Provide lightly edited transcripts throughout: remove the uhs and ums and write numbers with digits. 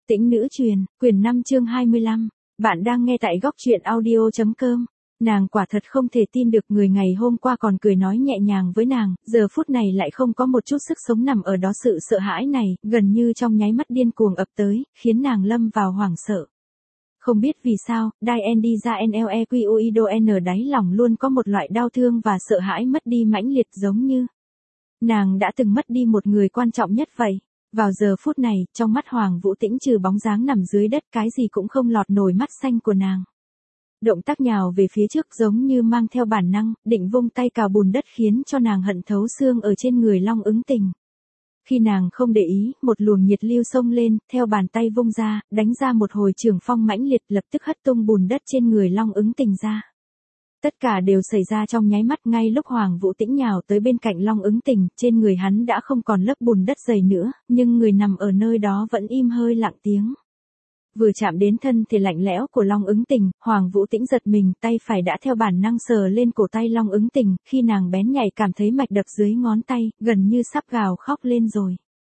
Tĩnh nữ truyền, quyển 5 chương 25. Bạn đang nghe tại góc truyện audio.com. Nàng quả thật không thể tin được người ngày hôm qua còn cười nói nhẹ nhàng với nàng, giờ phút này lại không có một chút sức sống nằm ở đó. Sự sợ hãi này, gần như trong nháy mắt điên cuồng ập tới, khiến nàng lâm vào hoảng sợ. Không biết vì sao, Diane ra NLEQUIDON đáy lòng luôn có một loại đau thương và sợ hãi mất đi mãnh liệt, giống như nàng đã từng mất đi một người quan trọng nhất vậy. Vào giờ phút này, trong mắt Hoàng Vũ Tĩnh trừ bóng dáng nằm dưới đất, cái gì cũng không lọt nổi mắt xanh của nàng. Động tác nhào về phía trước giống như mang theo bản năng, định vung tay cào bùn đất khiến cho nàng hận thấu xương ở trên người Long Ứng Tình. Khi nàng không để ý, một luồng nhiệt lưu xông lên, theo bàn tay vung ra, đánh ra một hồi trường phong mãnh liệt, lập tức hất tung bùn đất trên người Long Ứng Tình ra. Tất cả đều xảy ra trong nháy mắt. Ngay lúc Hoàng Vũ Tĩnh nhào tới bên cạnh Long Ứng Tình, trên người hắn đã không còn lớp bùn đất dày nữa, nhưng người nằm ở nơi đó vẫn im hơi lặng tiếng. Vừa chạm đến thân thể lạnh lẽo của Long Ứng Tình, Hoàng Vũ Tĩnh giật mình, tay phải đã theo bản năng sờ lên cổ tay Long Ứng Tình, khi nàng bén nhạy cảm thấy mạch đập dưới ngón tay, gần như sắp gào khóc lên rồi.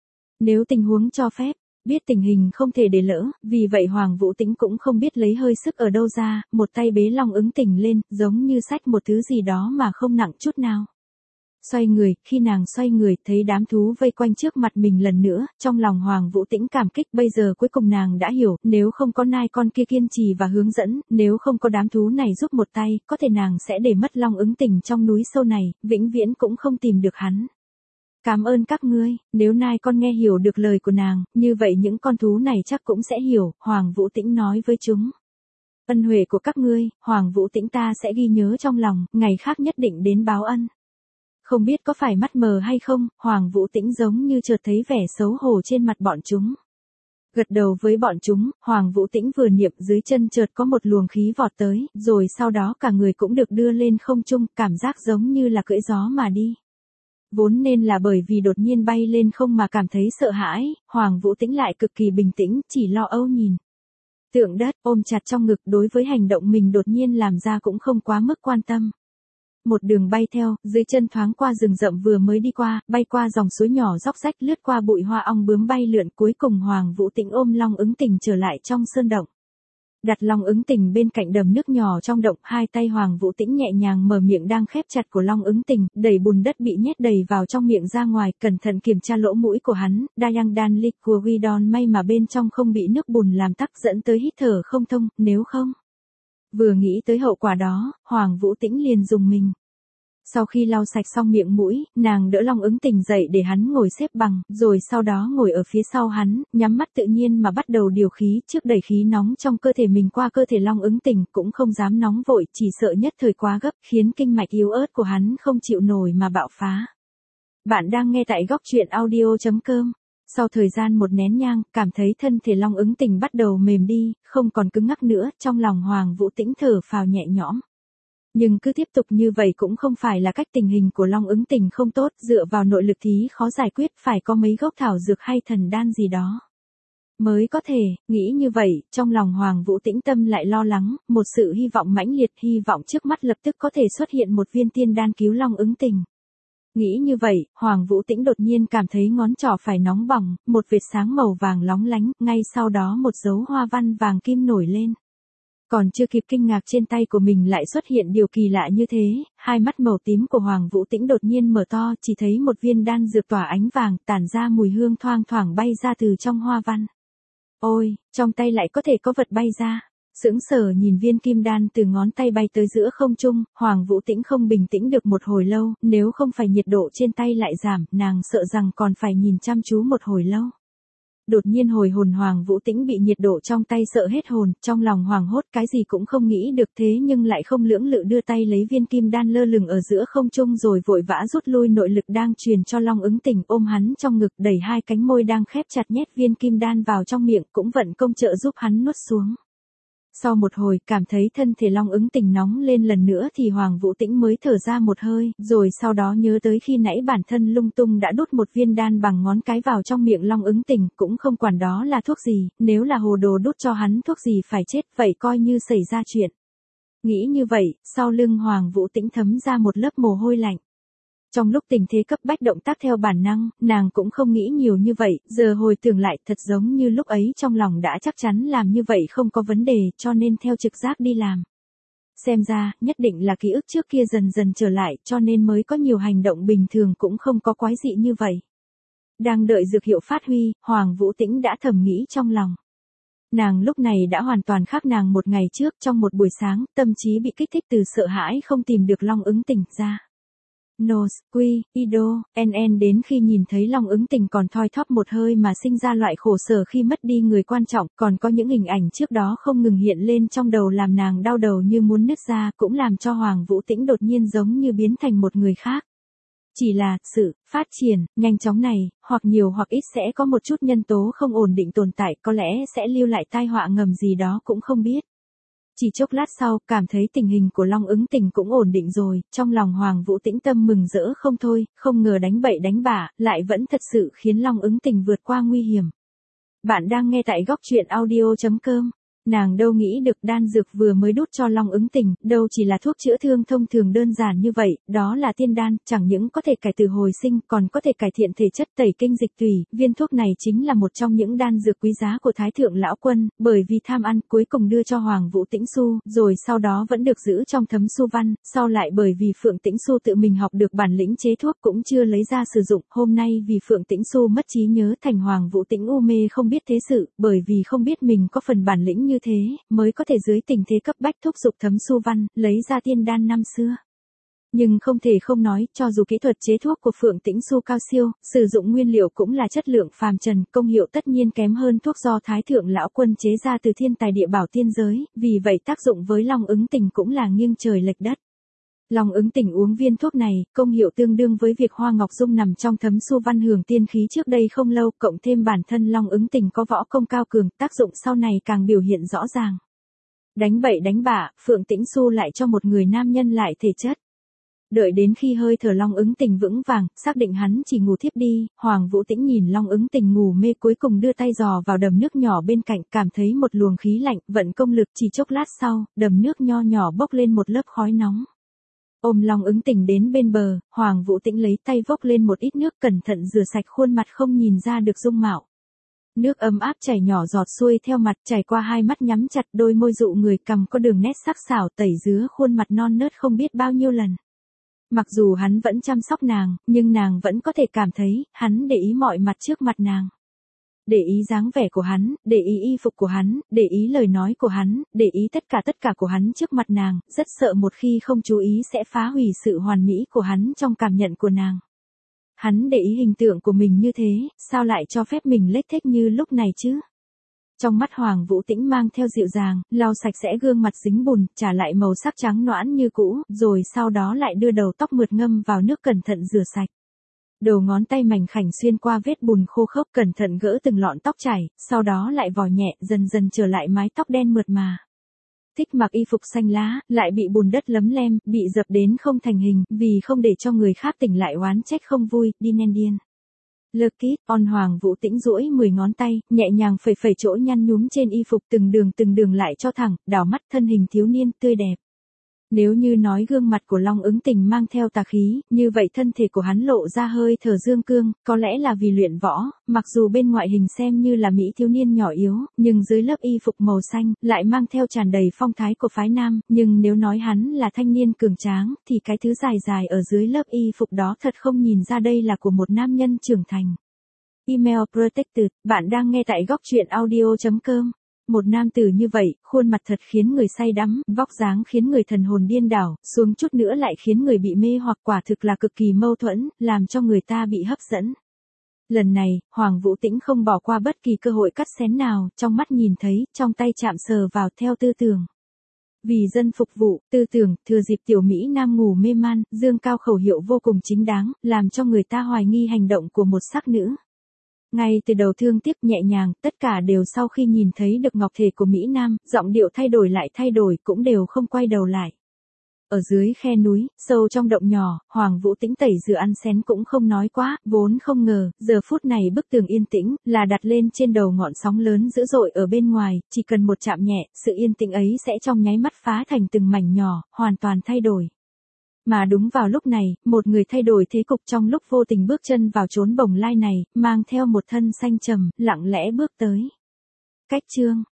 Nếu tình huống cho phép, biết tình hình không thể để lỡ, vì vậy Hoàng Vũ Tĩnh cũng không biết lấy hơi sức ở đâu ra, một tay bế Long Ứng Tình lên, giống như xách một thứ gì đó mà không nặng chút nào. Xoay người, khi nàng xoay người, thấy đám thú vây quanh trước mặt mình lần nữa, trong lòng Hoàng Vũ Tĩnh cảm kích. Bây giờ cuối cùng nàng đã hiểu, nếu không có nai con kia kiên trì và hướng dẫn, nếu không có đám thú này giúp một tay, có thể nàng sẽ để mất Long Ứng Tình trong núi sâu này, vĩnh viễn cũng không tìm được hắn. Cảm ơn các ngươi, nếu nai con nghe hiểu được lời của nàng, như vậy những con thú này chắc cũng sẽ hiểu, Hoàng Vũ Tĩnh nói với chúng. Ân huệ của các ngươi, Hoàng Vũ Tĩnh ta sẽ ghi nhớ trong lòng, ngày khác nhất định đến báo ân. Không biết có phải mắt mờ hay không, Hoàng Vũ Tĩnh giống như chợt thấy vẻ xấu hổ trên mặt bọn chúng. Gật đầu với bọn chúng, Hoàng Vũ Tĩnh vừa niệm, dưới chân chợt có một luồng khí vọt tới, rồi sau đó cả người cũng được đưa lên không trung, cảm giác giống như là cưỡi gió mà đi. Vốn nên là bởi vì đột nhiên bay lên không mà cảm thấy sợ hãi, Hoàng Vũ Tĩnh lại cực kỳ bình tĩnh, chỉ lo âu nhìn tượng đất, ôm chặt trong ngực, đối với hành động mình đột nhiên làm ra cũng không quá mức quan tâm. Một đường bay theo, dưới chân thoáng qua rừng rậm vừa mới đi qua, bay qua dòng suối nhỏ róc rách, lướt qua bụi hoa ong bướm bay lượn, cuối cùng Hoàng Vũ Tĩnh ôm Long Ứng Tình trở lại trong sơn động. Đặt Long Ứng Tình bên cạnh đầm nước nhỏ trong động, hai tay Hoàng Vũ Tĩnh nhẹ nhàng mở miệng đang khép chặt của Long Ứng Tình, đẩy bùn đất bị nhét đầy vào trong miệng ra ngoài, cẩn thận kiểm tra lỗ mũi của hắn. Diane Liquidon may mà bên trong không bị nước bùn làm tắc dẫn tới hít thở không thông, nếu không. Vừa nghĩ tới hậu quả đó, Hoàng Vũ Tĩnh liền rùng mình. Sau khi lau sạch xong miệng mũi, nàng đỡ Long Ứng Tình dậy để hắn ngồi xếp bằng, rồi sau đó ngồi ở phía sau hắn, nhắm mắt tự nhiên mà bắt đầu điều khí, trước đẩy khí nóng trong cơ thể mình qua cơ thể Long Ứng Tình, cũng không dám nóng vội, chỉ sợ nhất thời quá gấp, khiến kinh mạch yếu ớt của hắn không chịu nổi mà bạo phá. Bạn đang nghe tại góc truyện audio.com. Sau thời gian một nén nhang, cảm thấy thân thể Long Ứng Tình bắt đầu mềm đi, không còn cứng ngắc nữa, trong lòng Hoàng Vũ Tĩnh thở phào nhẹ nhõm. Nhưng cứ tiếp tục như vậy cũng không phải là cách, tình hình của Long Ứng Tình không tốt, dựa vào nội lực thì khó giải quyết, phải có mấy gốc thảo dược hay thần đan gì đó mới có thể. Nghĩ như vậy, trong lòng Hoàng Vũ Tĩnh tâm lại lo lắng, một sự hy vọng mãnh liệt, hy vọng trước mắt lập tức có thể xuất hiện một viên tiên đan cứu Long Ứng Tình. Nghĩ như vậy, Hoàng Vũ Tĩnh đột nhiên cảm thấy ngón trỏ phải nóng bỏng, một vệt sáng màu vàng lóng lánh, ngay sau đó một dấu hoa văn vàng kim nổi lên. Còn chưa kịp kinh ngạc trên tay của mình lại xuất hiện điều kỳ lạ như thế, hai mắt màu tím của Hoàng Vũ Tĩnh đột nhiên mở to, chỉ thấy một viên đan dược tỏa ánh vàng, tản ra mùi hương thoang thoảng bay ra từ trong hoa văn. Ôi, trong tay lại có thể có vật bay ra. Sững sờ nhìn viên kim đan từ ngón tay bay tới giữa không trung, Hoàng Vũ Tĩnh không bình tĩnh được một hồi lâu, nếu không phải nhiệt độ trên tay lại giảm, nàng sợ rằng còn phải nhìn chăm chú một hồi lâu. Đột nhiên hồi hồn, Hoàng Vũ Tĩnh bị nhiệt độ trong tay sợ hết hồn, trong lòng hoảng hốt, cái gì cũng không nghĩ được, thế nhưng lại không lưỡng lự đưa tay lấy viên kim đan lơ lửng ở giữa không trung, rồi vội vã rút lui nội lực đang truyền cho Long Ứng Tình, ôm hắn trong ngực, đẩy hai cánh môi đang khép chặt nhét viên kim đan vào trong miệng, cũng vận công trợ giúp hắn nuốt xuống. Sau một hồi, cảm thấy thân thể Long Ứng Tình nóng lên lần nữa thì Hoàng Vũ Tĩnh mới thở ra một hơi, rồi sau đó nhớ tới khi nãy bản thân lung tung đã đút một viên đan bằng ngón cái vào trong miệng Long Ứng Tình, cũng không quản đó là thuốc gì, nếu là hồ đồ đút cho hắn thuốc gì phải chết, vậy coi như xảy ra chuyện. Nghĩ như vậy, sau lưng Hoàng Vũ Tĩnh thấm ra một lớp mồ hôi lạnh. Trong lúc tình thế cấp bách động tác theo bản năng, nàng cũng không nghĩ nhiều như vậy, giờ hồi tưởng lại thật giống như lúc ấy trong lòng đã chắc chắn làm như vậy không có vấn đề cho nên theo trực giác đi làm. Xem ra, nhất định là ký ức trước kia dần dần trở lại cho nên mới có nhiều hành động bình thường cũng không có quái dị như vậy. Đang đợi dược hiệu phát huy, Hoàng Vũ Tĩnh đã thầm nghĩ trong lòng. Nàng lúc này đã hoàn toàn khác nàng một ngày trước trong một buổi sáng, tâm trí bị kích thích từ sợ hãi không tìm được Long Ứng Tình ra. Nos, Quy, Ido, NN đến khi nhìn thấy Long Ứng Tình còn thoi thóp một hơi mà sinh ra loại khổ sở khi mất đi người quan trọng, còn có những hình ảnh trước đó không ngừng hiện lên trong đầu làm nàng đau đầu như muốn nứt ra cũng làm cho Hoàng Vũ Tĩnh đột nhiên giống như biến thành một người khác. Chỉ là, sự phát triển, nhanh chóng này, hoặc nhiều hoặc ít sẽ có một chút nhân tố không ổn định tồn tại có lẽ sẽ lưu lại tai họa ngầm gì đó cũng không biết. Chỉ chốc lát sau, cảm thấy tình hình của Long Ứng Tình cũng ổn định rồi, trong lòng Hoàng Vũ Tĩnh tâm mừng rỡ không thôi, không ngờ đánh bậy đánh bạ, lại vẫn thật sự khiến Long Ứng Tình vượt qua nguy hiểm. Bạn đang nghe tại góc truyện audio.com. Nàng đâu nghĩ được đan dược vừa mới đút cho Long Ứng Tình, đâu chỉ là thuốc chữa thương thông thường đơn giản như vậy, đó là tiên đan, chẳng những có thể cải tử hồi sinh, còn có thể cải thiện thể chất tẩy kinh dịch tủy, viên thuốc này chính là một trong những đan dược quý giá của Thái Thượng Lão Quân, bởi vì tham ăn cuối cùng đưa cho Hoàng Vũ Tĩnh Xu, rồi sau đó vẫn được giữ trong thấm Xu văn, sau lại bởi vì Phượng Tĩnh Xu tự mình học được bản lĩnh chế thuốc cũng chưa lấy ra sử dụng, hôm nay vì Phượng Tĩnh Xu mất trí nhớ thành Hoàng Vũ Tĩnh u mê không biết thế sự, bởi vì không biết mình có phần bản lĩnh như thế, mới có thể dưới tình thế cấp bách thúc giục thấm Xu văn, lấy ra tiên đan năm xưa. Nhưng không thể không nói, cho dù kỹ thuật chế thuốc của Phượng Tĩnh Xu cao siêu, sử dụng nguyên liệu cũng là chất lượng phàm trần, công hiệu tất nhiên kém hơn thuốc do Thái Thượng Lão Quân chế ra từ thiên tài địa bảo tiên giới, vì vậy tác dụng với Long Ứng Tình cũng là nghiêng trời lệch đất. Long Ứng Tình uống viên thuốc này, công hiệu tương đương với việc Hoa Ngọc Dung nằm trong thấm Xu văn hưởng tiên khí trước đây không lâu, cộng thêm bản thân Long Ứng Tình có võ công cao cường, tác dụng sau này càng biểu hiện rõ ràng. Đánh bậy đánh bạ, Phượng Tĩnh Xu lại cho một người nam nhân lại thể chất. Đợi đến khi hơi thở Long Ứng Tình vững vàng, xác định hắn chỉ ngủ thiếp đi, Hoàng Vũ Tĩnh nhìn Long Ứng Tình ngủ mê cuối cùng đưa tay dò vào đầm nước nhỏ bên cạnh, cảm thấy một luồng khí lạnh, vận công lực chỉ chốc lát sau, đầm nước nho nhỏ bốc lên một lớp khói nóng. Ôm Long Ứng Tình đến bên bờ, Hoàng Vũ Tĩnh lấy tay vốc lên một ít nước cẩn thận rửa sạch khuôn mặt không nhìn ra được dung mạo. Nước ấm áp chảy nhỏ giọt xuôi theo mặt, chảy qua hai mắt nhắm chặt, đôi môi dụ người, cằm có đường nét sắc sảo, tẩy rứa khuôn mặt non nớt không biết bao nhiêu lần. Mặc dù hắn vẫn chăm sóc nàng, nhưng nàng vẫn có thể cảm thấy, hắn để ý mọi mặt trước mặt nàng. Để ý dáng vẻ của hắn, để ý y phục của hắn, để ý lời nói của hắn, để ý tất cả của hắn trước mặt nàng, rất sợ một khi không chú ý sẽ phá hủy sự hoàn mỹ của hắn trong cảm nhận của nàng. Hắn để ý hình tượng của mình như thế, sao lại cho phép mình lếch thếch như lúc này chứ? Trong mắt Hoàng Vũ Tĩnh mang theo dịu dàng, lau sạch sẽ gương mặt dính bùn, trả lại màu sắc trắng nõn như cũ, rồi sau đó lại đưa đầu tóc mượt ngâm vào nước cẩn thận rửa sạch. Đầu ngón tay mảnh khảnh xuyên qua vết bùn khô khốc cẩn thận gỡ từng lọn tóc chảy, sau đó lại vò nhẹ, dần dần trở lại mái tóc đen mượt mà. Thích mặc y phục xanh lá, lại bị bùn đất lấm lem, bị dập đến không thành hình, vì không để cho người khác tỉnh lại oán trách không vui, đi nên điên. Lucky, Hoàng Vũ Tĩnh duỗi 10 ngón tay, nhẹ nhàng phẩy phẩy chỗ nhăn nhúm trên y phục từng đường lại cho thẳng, đảo mắt thân hình thiếu niên tươi đẹp. Nếu như nói gương mặt của Long Ứng Tình mang theo tà khí, như vậy thân thể của hắn lộ ra hơi thở dương cương, có lẽ là vì luyện võ, mặc dù bên ngoại hình xem như là mỹ thiếu niên nhỏ yếu, nhưng dưới lớp y phục màu xanh, lại mang theo tràn đầy phong thái của phái nam, nhưng nếu nói hắn là thanh niên cường tráng, thì cái thứ dài dài ở dưới lớp y phục đó thật không nhìn ra đây là của một nam nhân trưởng thành. Email protected, bạn đang nghe tại góc truyện audio.com. Một nam tử như vậy, khuôn mặt thật khiến người say đắm, vóc dáng khiến người thần hồn điên đảo, xuống chút nữa lại khiến người bị mê hoặc, quả thực là cực kỳ mâu thuẫn, làm cho người ta bị hấp dẫn. Lần này, Hoàng Vũ Tĩnh không bỏ qua bất kỳ cơ hội cắt xén nào, trong mắt nhìn thấy, trong tay chạm sờ vào theo tư tưởng. Vì dân phục vụ, tư tưởng, thừa dịp tiểu Mỹ Nam ngủ mê man, dương cao khẩu hiệu vô cùng chính đáng, làm cho người ta hoài nghi hành động của một sắc nữ. Ngay từ đầu thương tiếc nhẹ nhàng, tất cả đều sau khi nhìn thấy được ngọc thể của Mỹ Nam, giọng điệu thay đổi lại thay đổi, cũng đều không quay đầu lại. Ở dưới khe núi, sâu trong động nhỏ, Hoàng Vũ Tĩnh tẩy rửa ăn xén cũng không nói quá, vốn không ngờ, giờ phút này bức tường yên tĩnh, là đặt lên trên đầu ngọn sóng lớn dữ dội ở bên ngoài, chỉ cần một chạm nhẹ, sự yên tĩnh ấy sẽ trong nháy mắt phá thành từng mảnh nhỏ, hoàn toàn thay đổi. Mà đúng vào lúc này, một người thay đổi thế cục trong lúc vô tình bước chân vào chốn bồng lai này, mang theo một thân xanh trầm, lặng lẽ bước tới. Cách chương